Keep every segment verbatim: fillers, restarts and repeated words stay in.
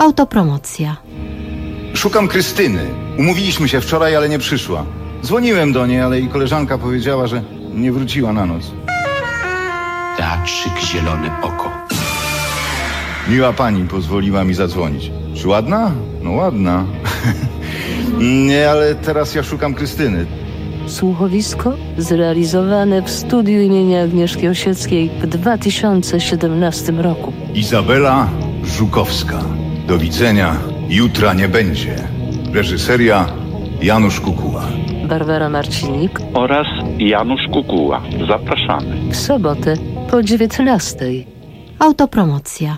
Autopromocja. Szukam Krystyny. Umówiliśmy się wczoraj, ale nie przyszła. Dzwoniłem do niej, ale jej koleżanka powiedziała, że nie wróciła na noc. Teatrzyk Zielone Oko. Miła pani pozwoliła mi zadzwonić. Czy ładna? No ładna. Nie, ale teraz ja szukam Krystyny. Słuchowisko zrealizowane w studiu imienia Agnieszki Osieckiej w dwa tysiące siedemnastym roku. Izabela Żukowska. Do widzenia. Jutra nie będzie. Reżyseria Janusz Kukuła. Barbara Marcinik oraz Janusz Kukuła. Zapraszamy. W sobotę po dziewiętnastej. Autopromocja.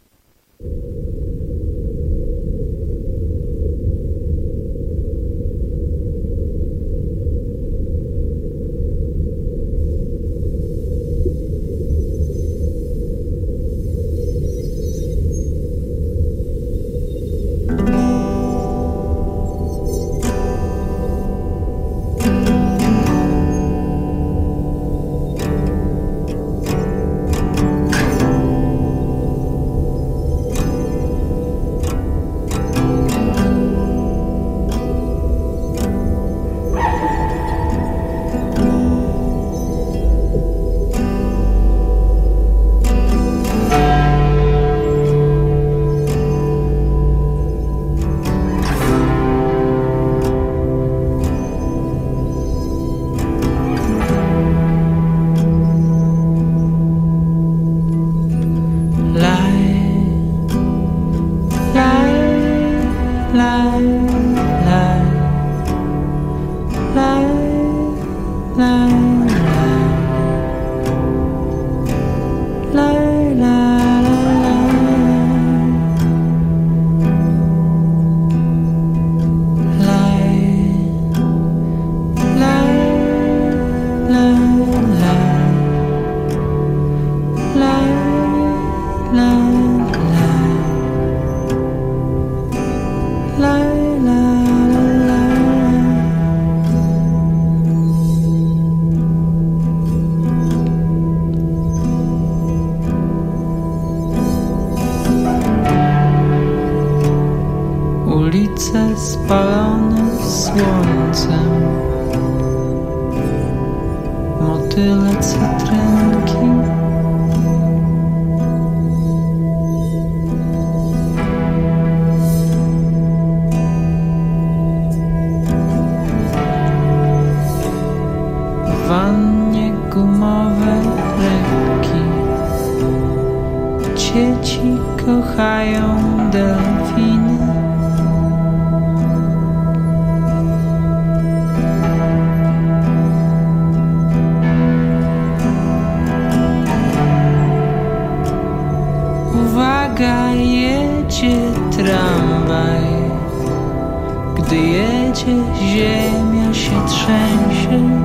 Ulice spalone słońcem, motyle cytrynki, w wannie gumowe ręki, dzieci kochają delfiny. Uwaga, jedzie tramwaj. Gdy jedzie, ziemia się trzęsie.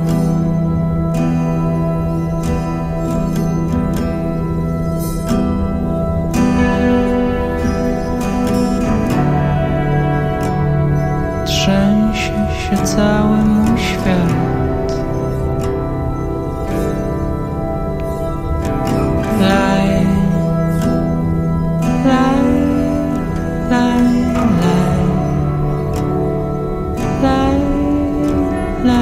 Trzęsie się cały mój świat. Laj, laj, laj, laj, laj, laj.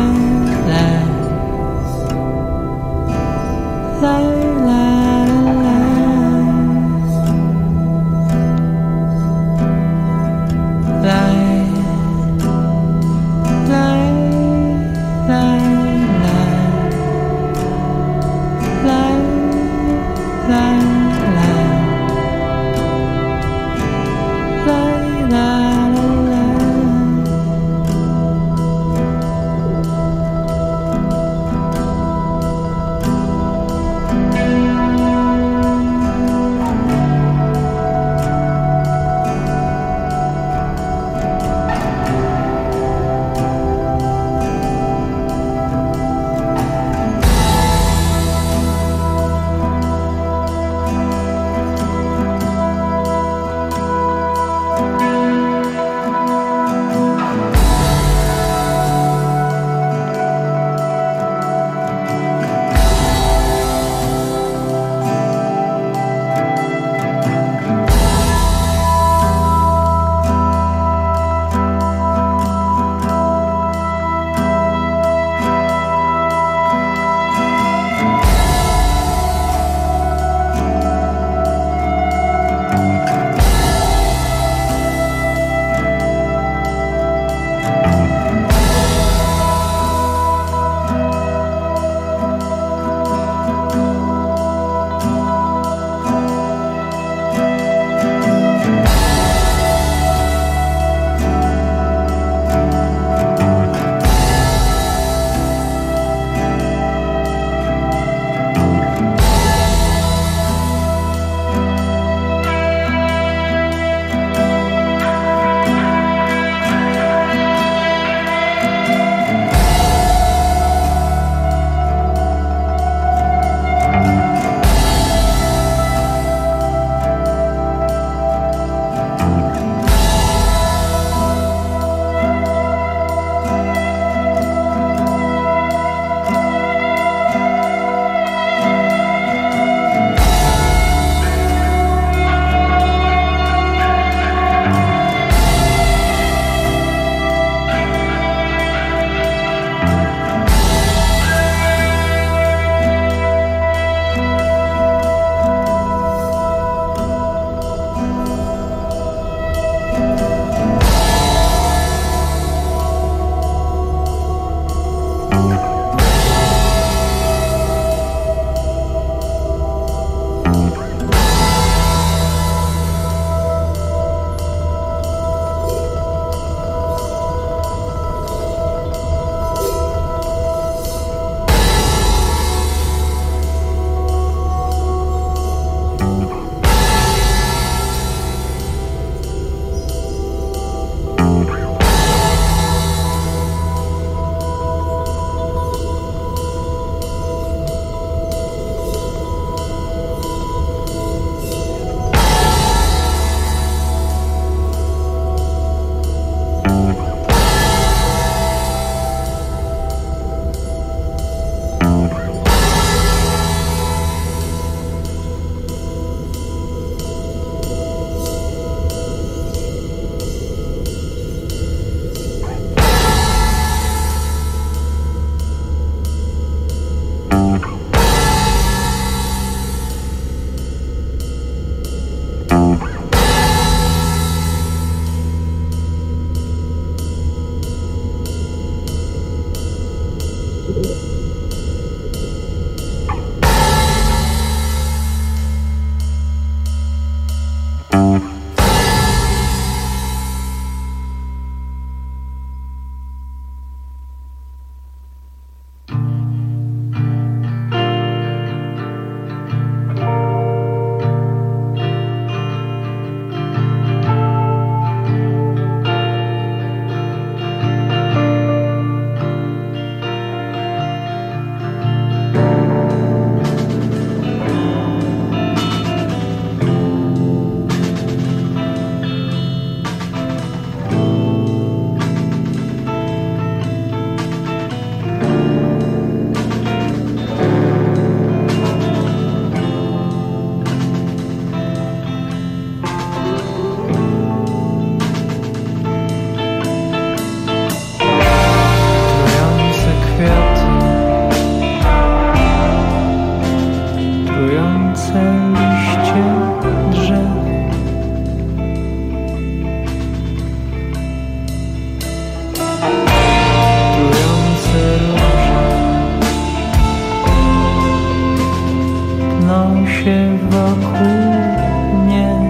się wokół mnie.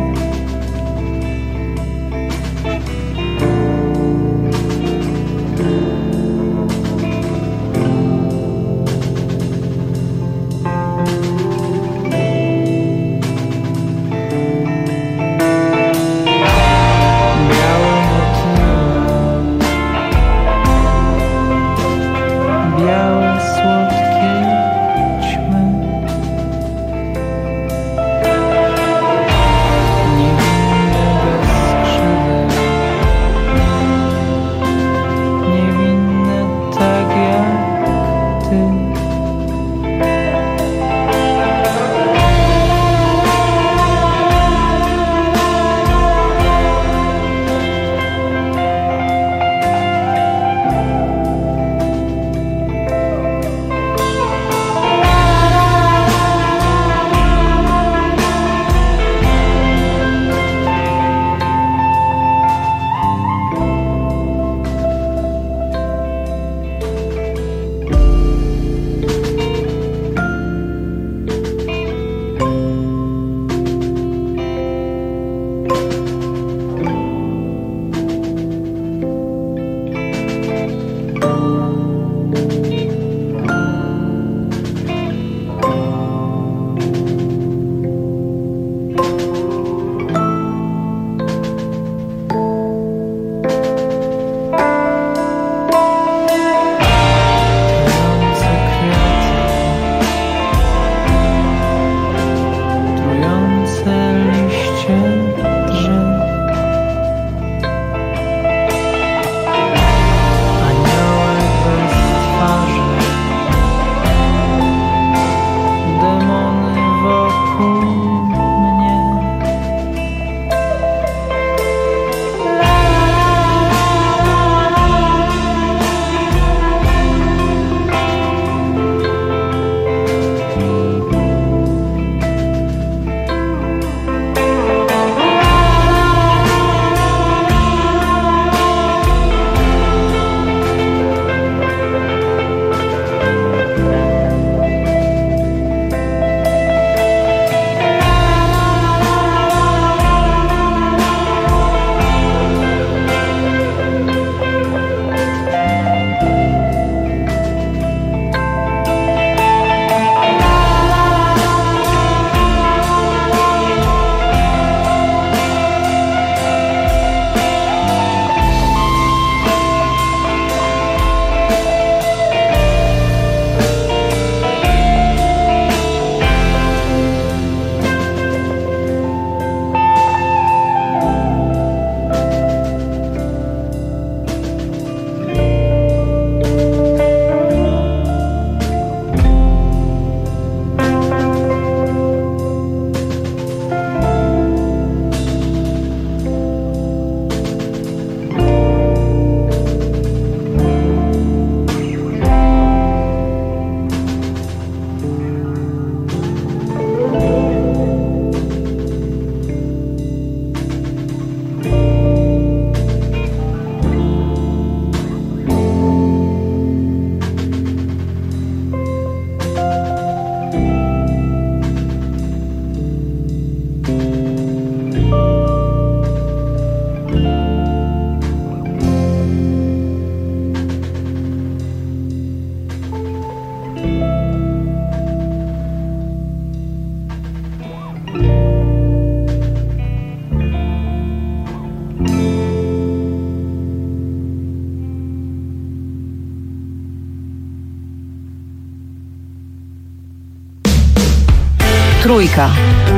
Trójka.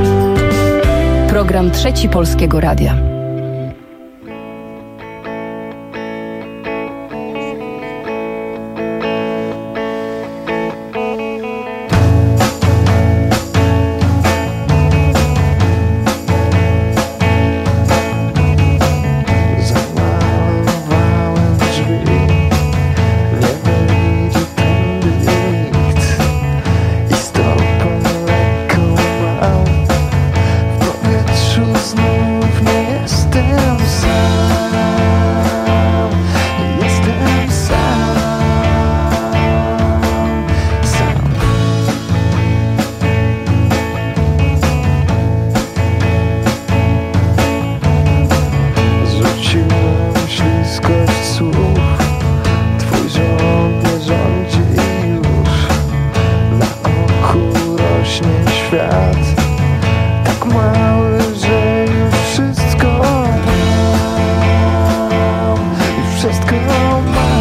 Program Trzeci Polskiego Radia. Znów nie świat tak mały, że już wszystko mam, już wszystko mam.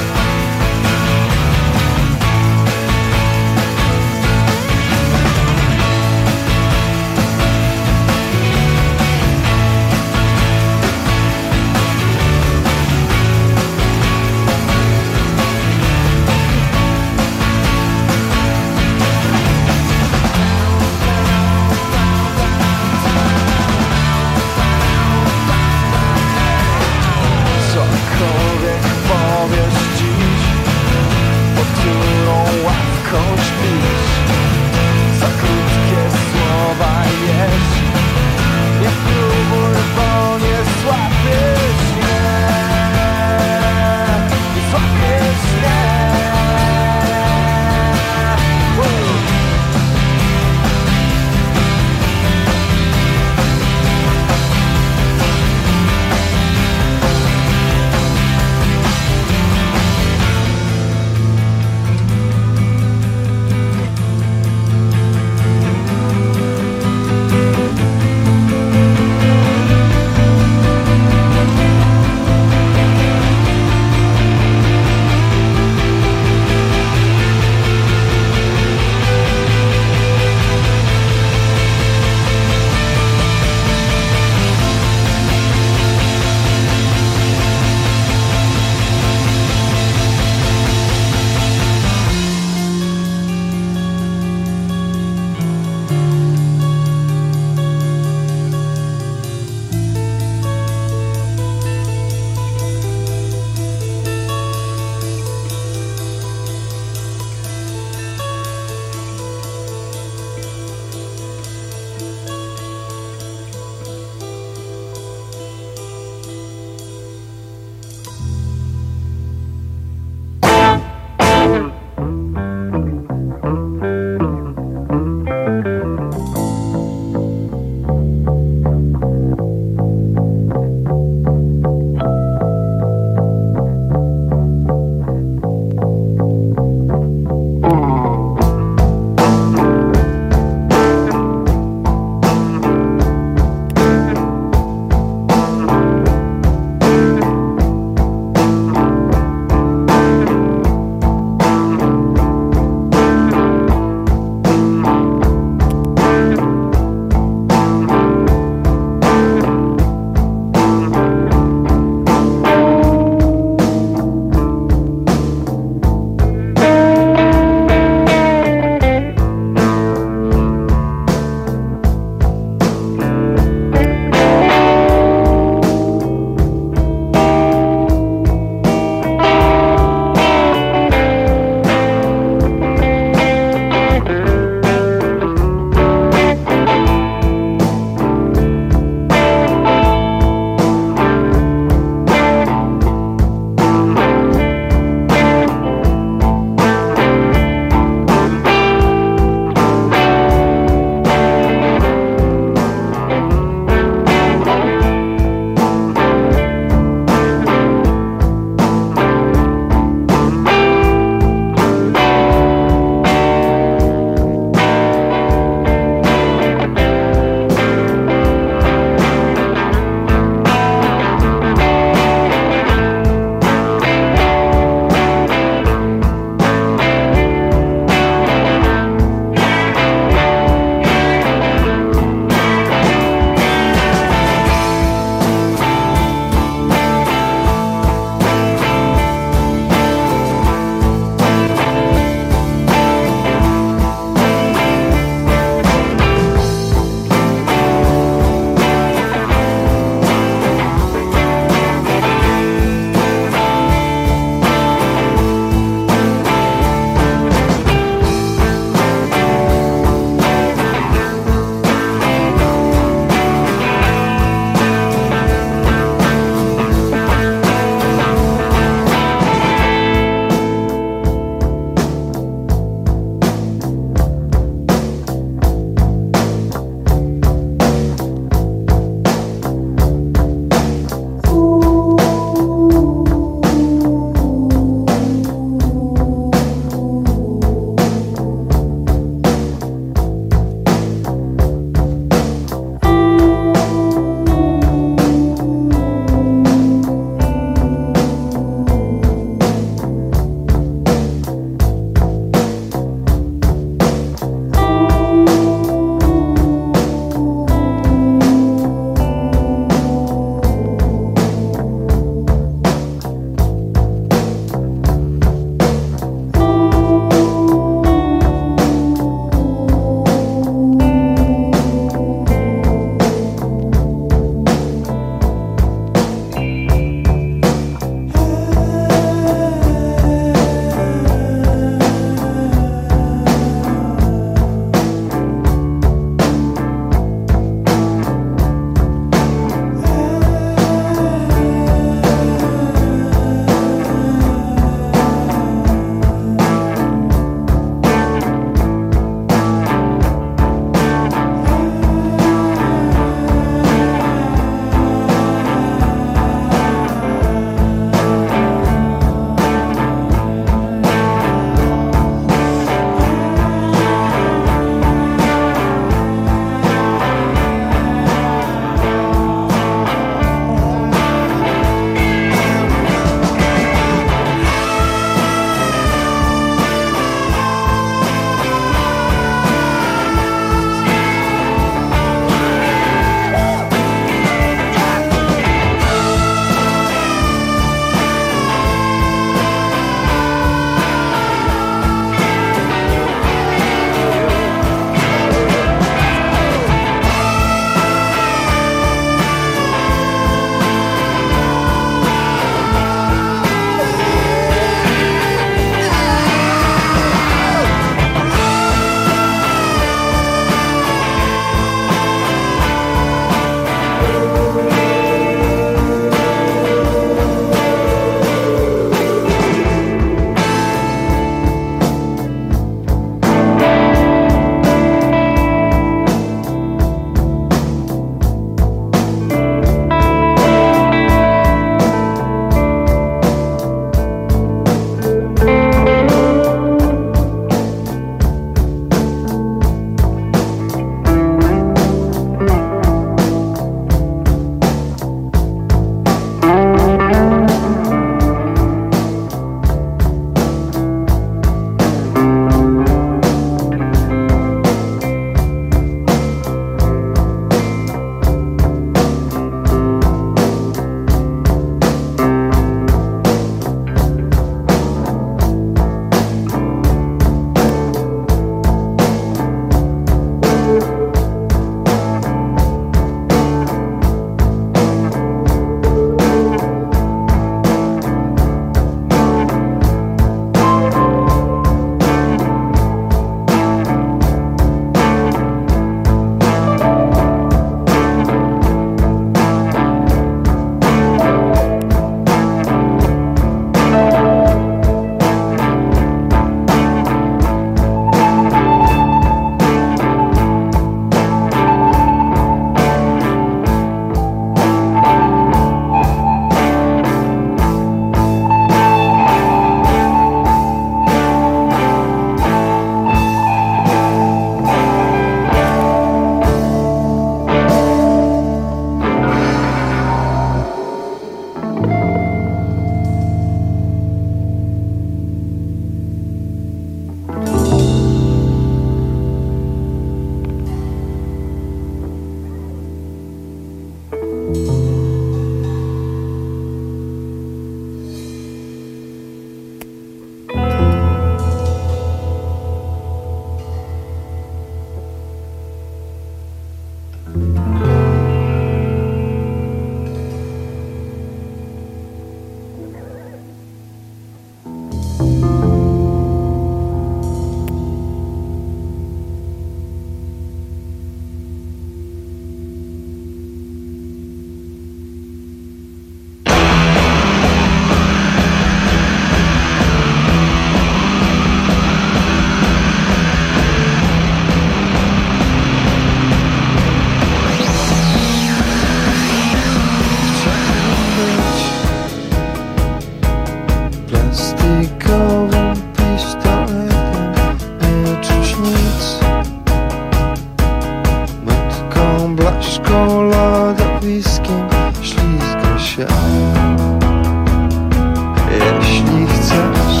jeśli chcesz.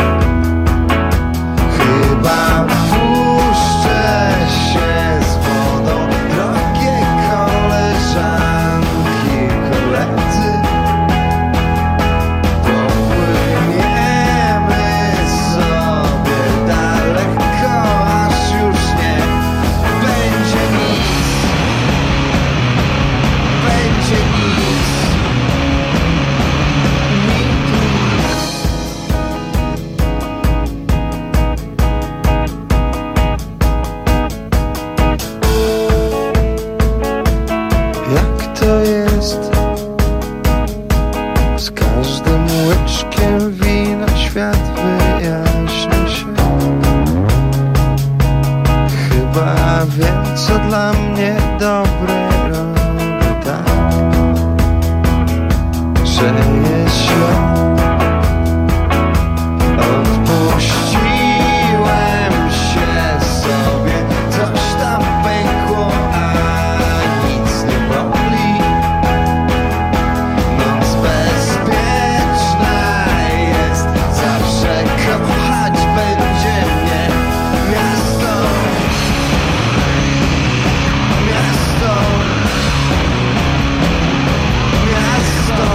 Chyba puszczę się z wodą, drogie koleżanki, koledzy. Popłyniemy sobie daleko, aż już nie będzie nic, będzie nic, jak to jest z każdym łyczkiem wina, świat wyjaśnia się. Chyba wiem, co dla mnie dobre robi tak, że jest źle. Odpuściłem się sobie, coś tam pękło, a nic nie boli. Noc bezpieczna jest, zawsze kochać będzie mnie miasto, miasto, miasto.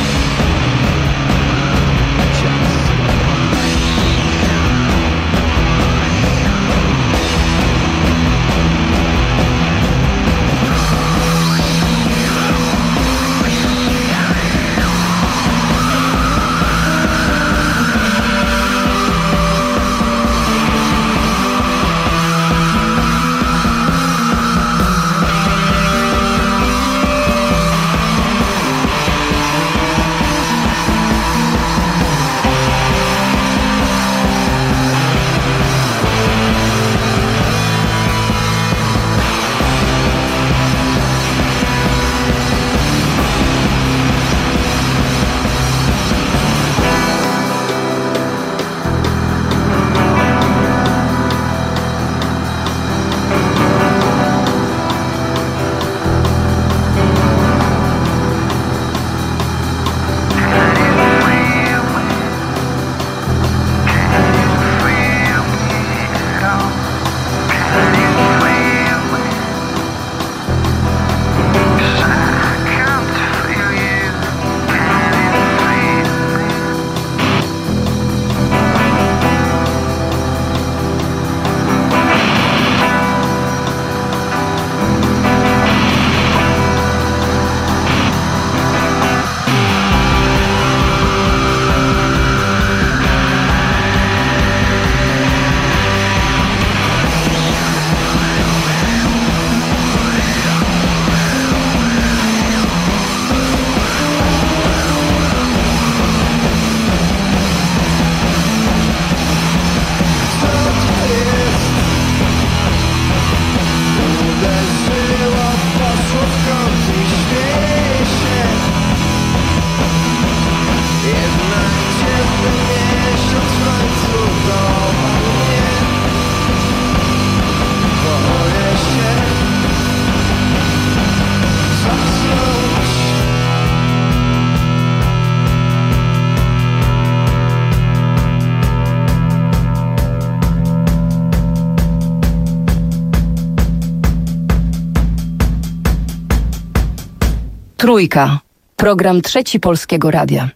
Trójka. Program Trzeci Polskiego Radia.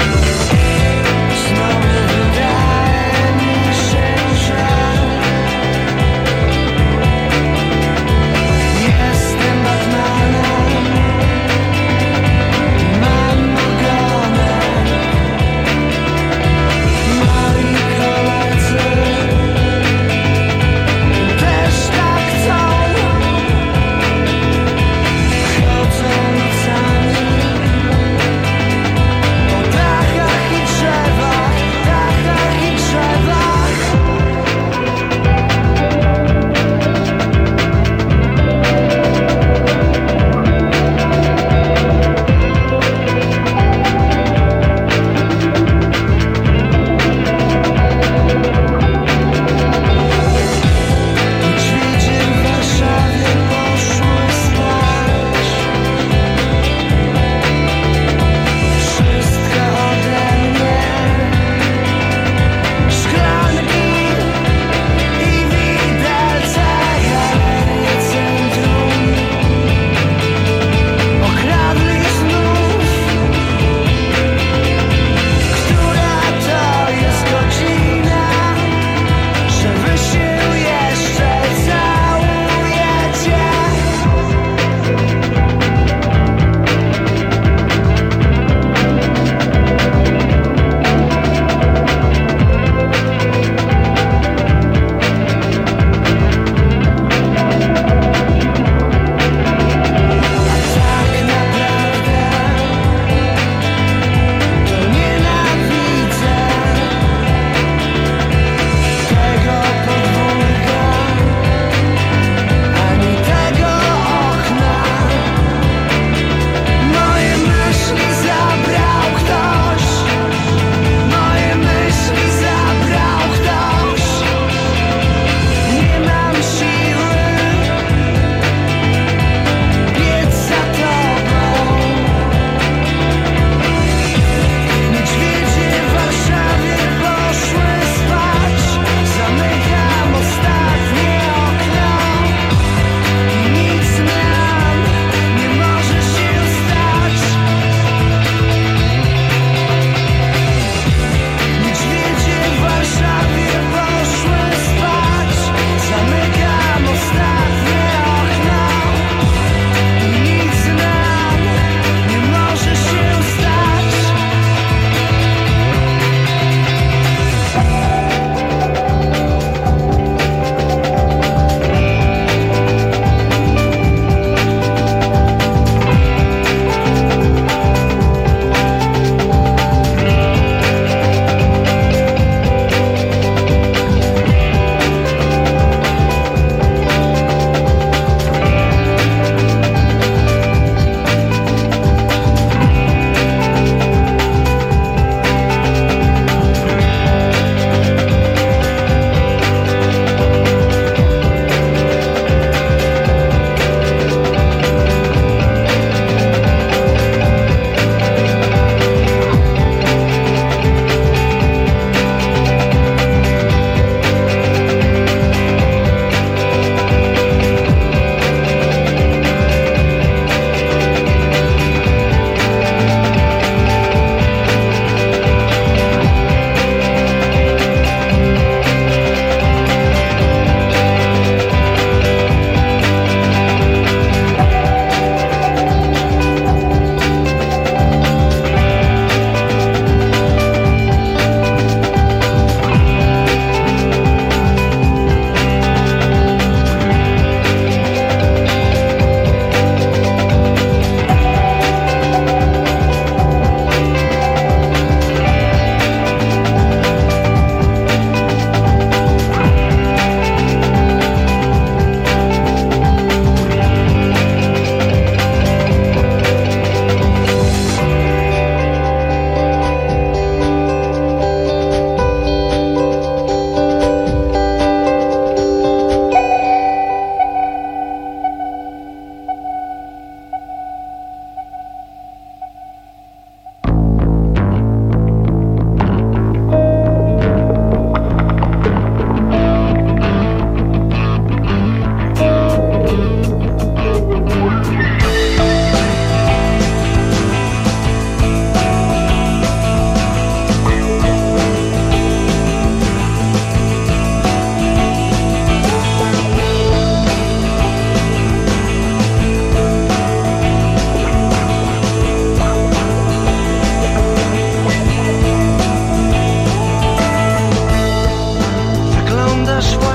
Znowu wydaje mi się, że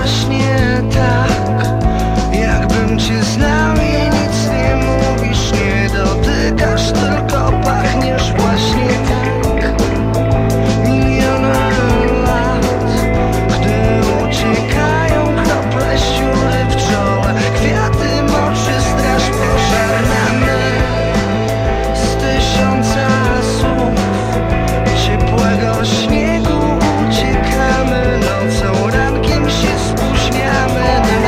właśnie tak, jakbym cię znał i nic nie mówisz, nie dotykasz, tylko pachniesz właśnie tak. Miliony lat, gdy uciekają krople sióry w czole, kwiaty moczy straż pożarny. Z tysiąca słów ciepłego śniegu uciekamy, nocą rankiem się spóźniamy.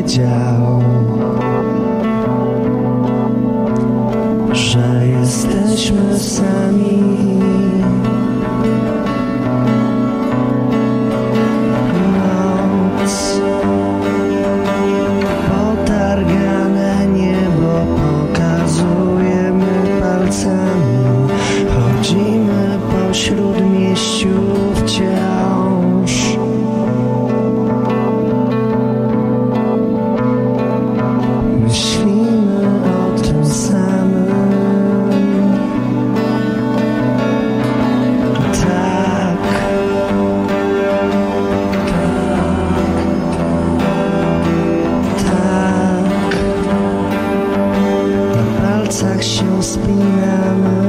wiedział, że jesteśmy sami. Noc, potargane niebo pokazujemy palcami. Chodzimy po śródmieściu wciąż. Myślimy o tym samym. Tak, tak, na palcach się spinamy.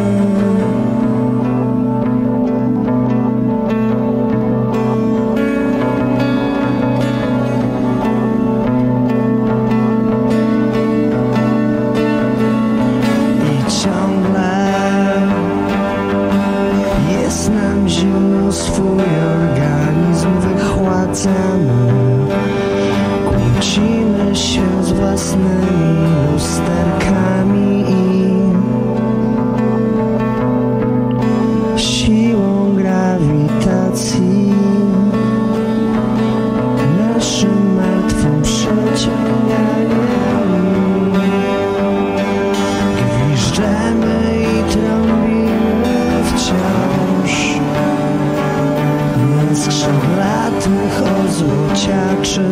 Swój organizm wychładzamy, kłócimy się z własnymi lusterkami i siłą grawitacji naszym martwym przeciąganiem gwiżdżemy i trąbimy wciąż na skrzydlatnych ozłociaczy.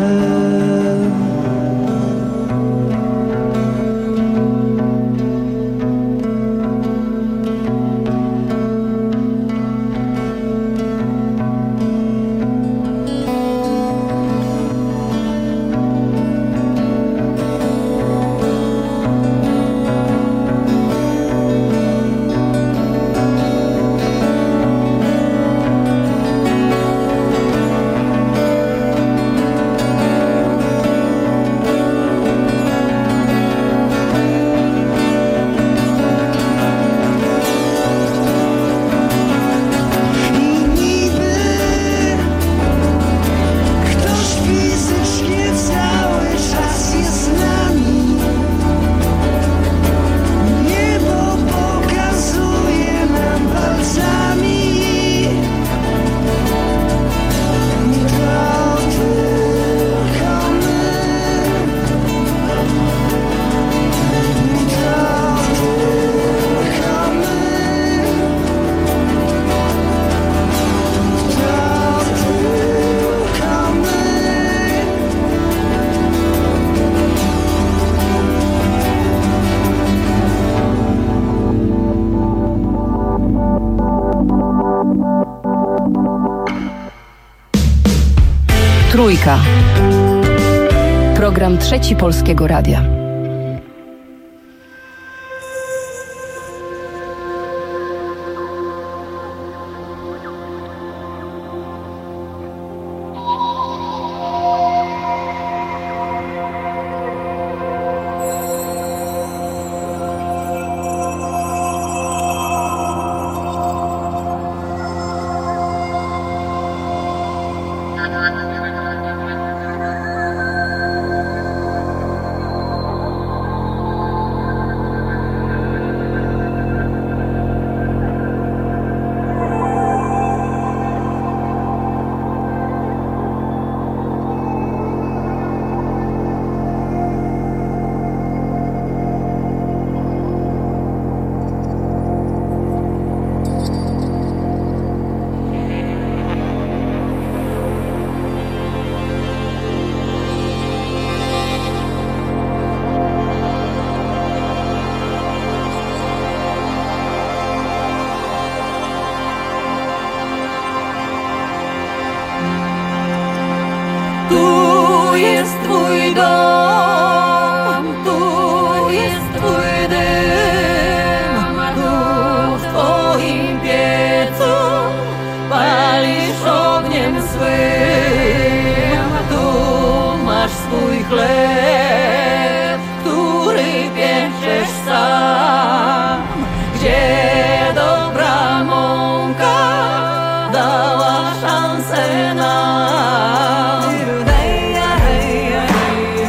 Trójka. Program Trzeci Polskiego Radia. Tu jest twój dom, tu jest twój dym, tu w twoim piecu palisz ogniem swym, tu masz swój chleb, który pieczesz sam, gdzie dobra mąka dała szansę nam.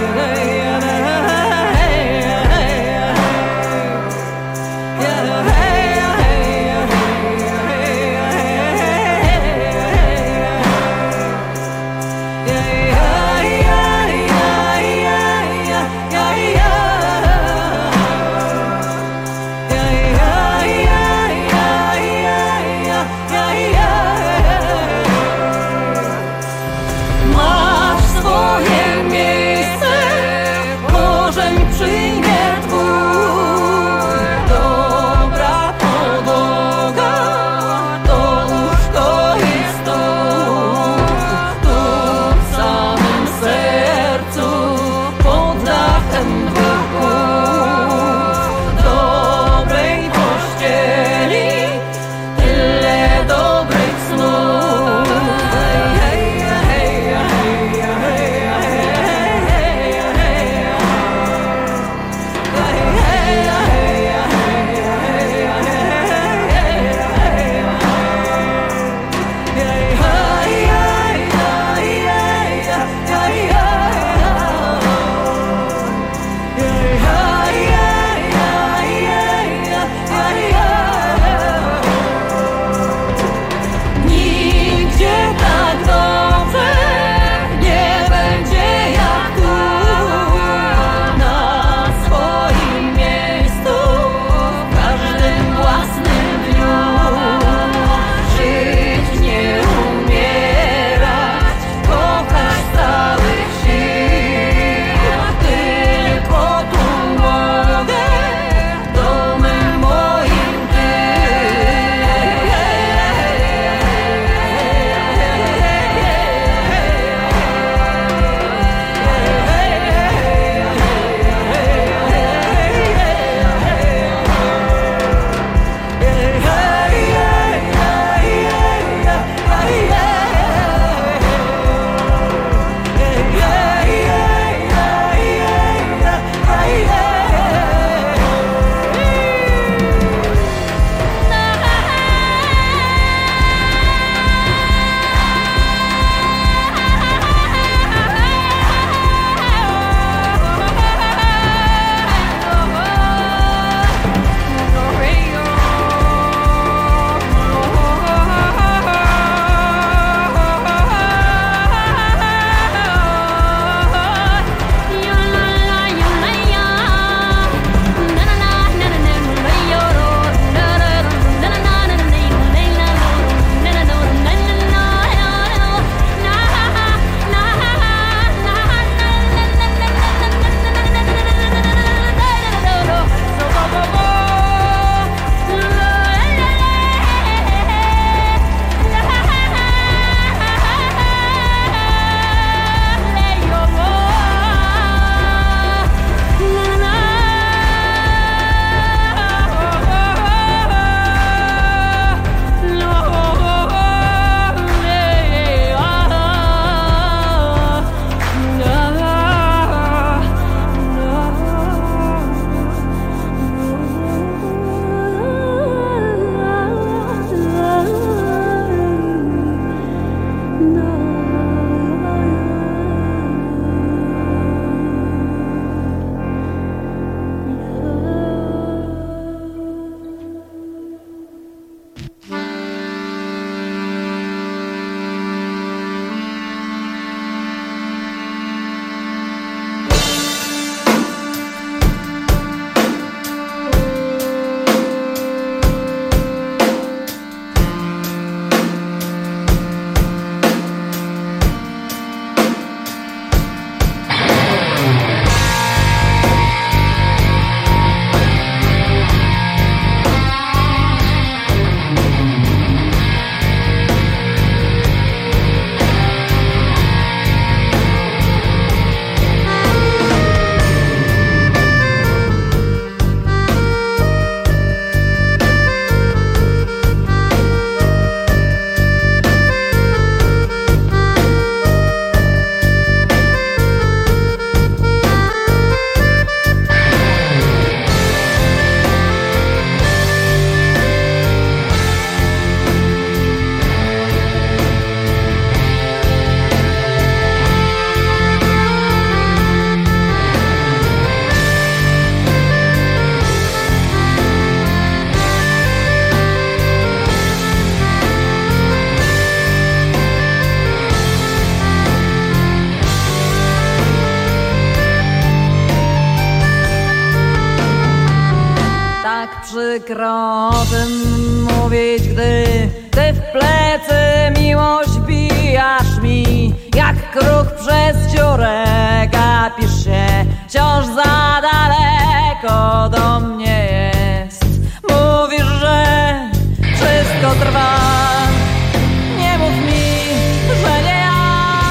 przykro o tym mówić, gdy ty w plecy miłość bijasz mi. Jak kruk przez dziurę gapisz się, wciąż za daleko do mnie jest. Mówisz, że wszystko trwa, nie mów mi, że nie ja.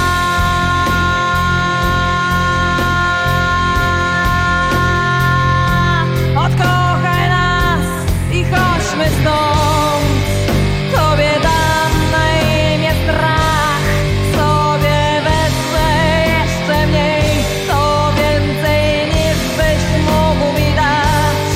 Odkochaj nas i chodźmy stąd. Tobie dam na imię strach, sobie wezmę jeszcze mniej, to więcej niż byś mógł mi dać.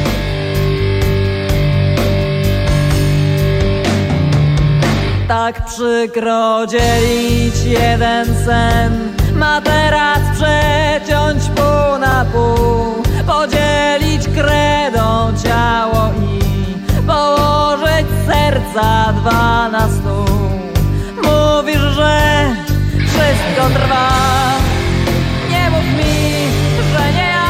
Tak przykro dzielić jeden sen, materac przeciąć pół na pół, podzielić kredą ciało i położyć serca dwa na stół. Mówisz, że wszystko trwa, nie mów mi, że nie ja.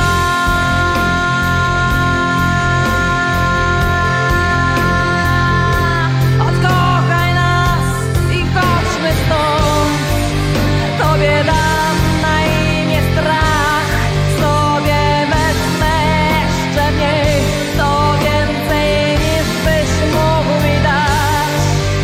Odkochaj nas i chodźmy stąd. Tobie dam na imię strach, sobie wezmę jeszcze mniej, to więcej niż byś mógł mi dać.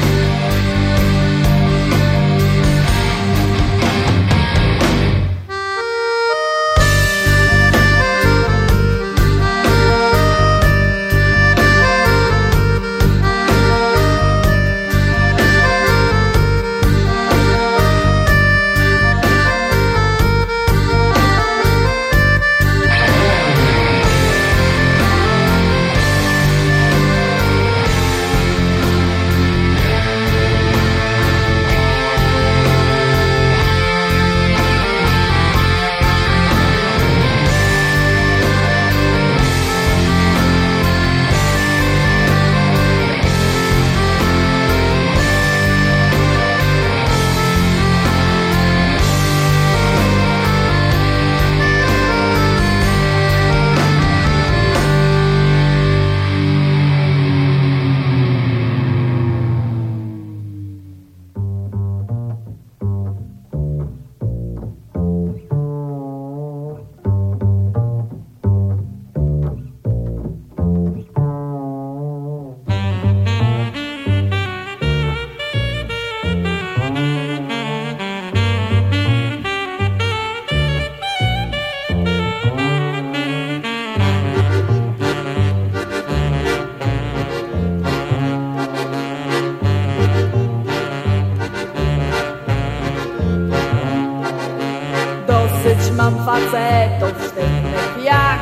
Dosyć mam facetów sztywnych jak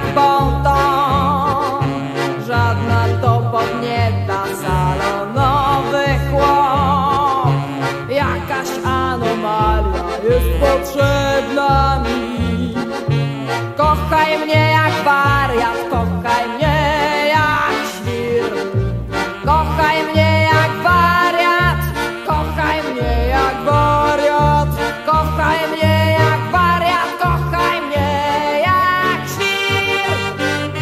bonton. Żadna to podnieta salonowy chłop. Jakaś anomalia jest potrzebna mi. Kochaj mnie jak wariat, kochaj mnie jak świr. Kochaj mnie jak wariat, kochaj mnie jak wariat. Kochaj mnie jak wariat, kochaj mnie jak świr.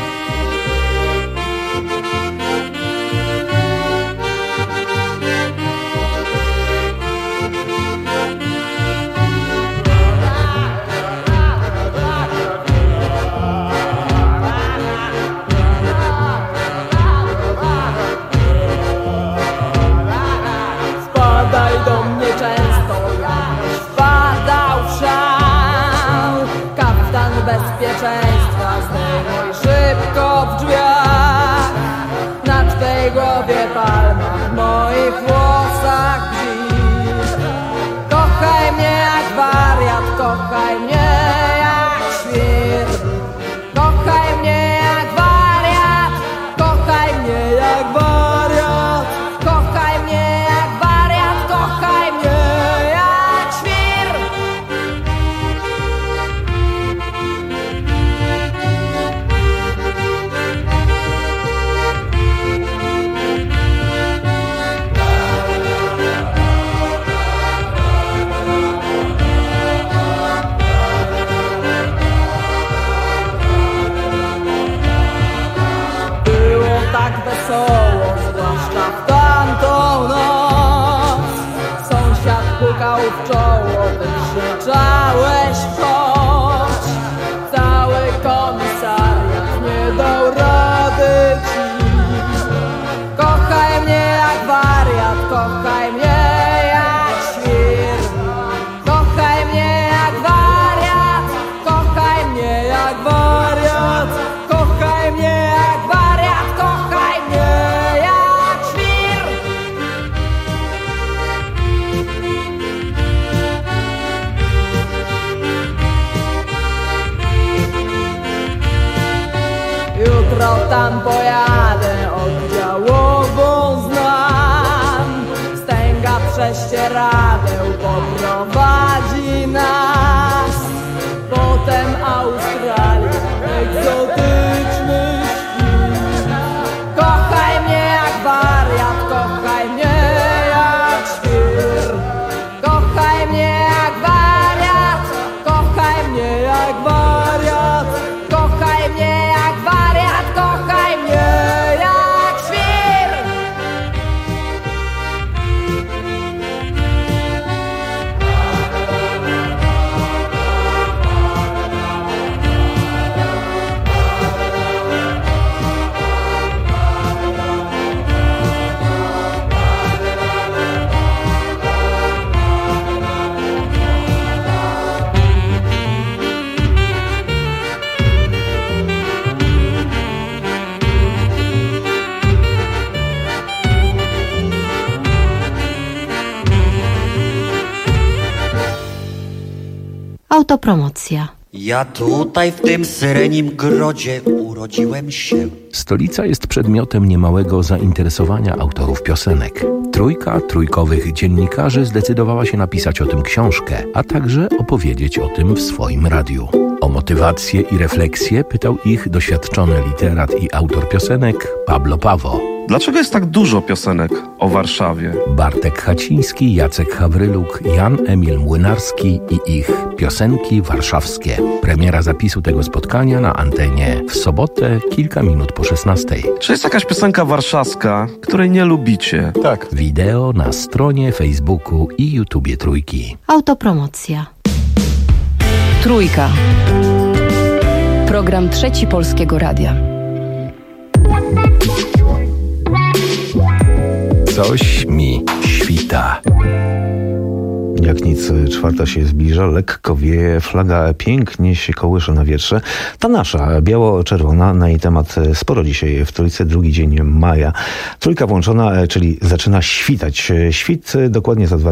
to tam pojadę, oddziałową znam. Wstęga prześcieradeł poprowadzi nas. Potem Australia, egzotyczny świt. Kochaj mnie jak wariat, kochaj mnie jak świr. Kochaj mnie jak wariat, kochaj mnie jak wariat. Kochaj mnie jak wariat, kochaj mnie jak świr. Autopromocja. Ja tutaj w tym syrenim grodzie urodziłem się. Stolica jest przedmiotem niemałego zainteresowania autorów piosenek. Trójka trójkowych dziennikarzy zdecydowała się napisać o tym książkę, a także opowiedzieć o tym w swoim radiu. O motywację i refleksję pytał ich doświadczony literat i autor piosenek Pablo Pawo. Dlaczego jest tak dużo piosenek o Warszawie? Bartek Haciński, Jacek Hawryluk, Jan Emil Młynarski i ich piosenki warszawskie. Premiera zapisu tego spotkania na antenie w sobotę kilka minut po szesnastej. Czy jest jakaś piosenka warszawska, której nie lubicie? Tak. Wideo na stronie Facebooku i YouTubie Trójki. Autopromocja. Trójka. Program Trzeci Polskiego Radia. Coś mi świta. Jak nic, czwarta się zbliża, lekko wieje, flaga pięknie się kołysze na wietrze. Ta nasza, biało-czerwona, na jej temat sporo dzisiaj w Trójce, drugi dzień maja. Trójka włączona, czyli zaczyna świtać. Świt dokładnie za dwa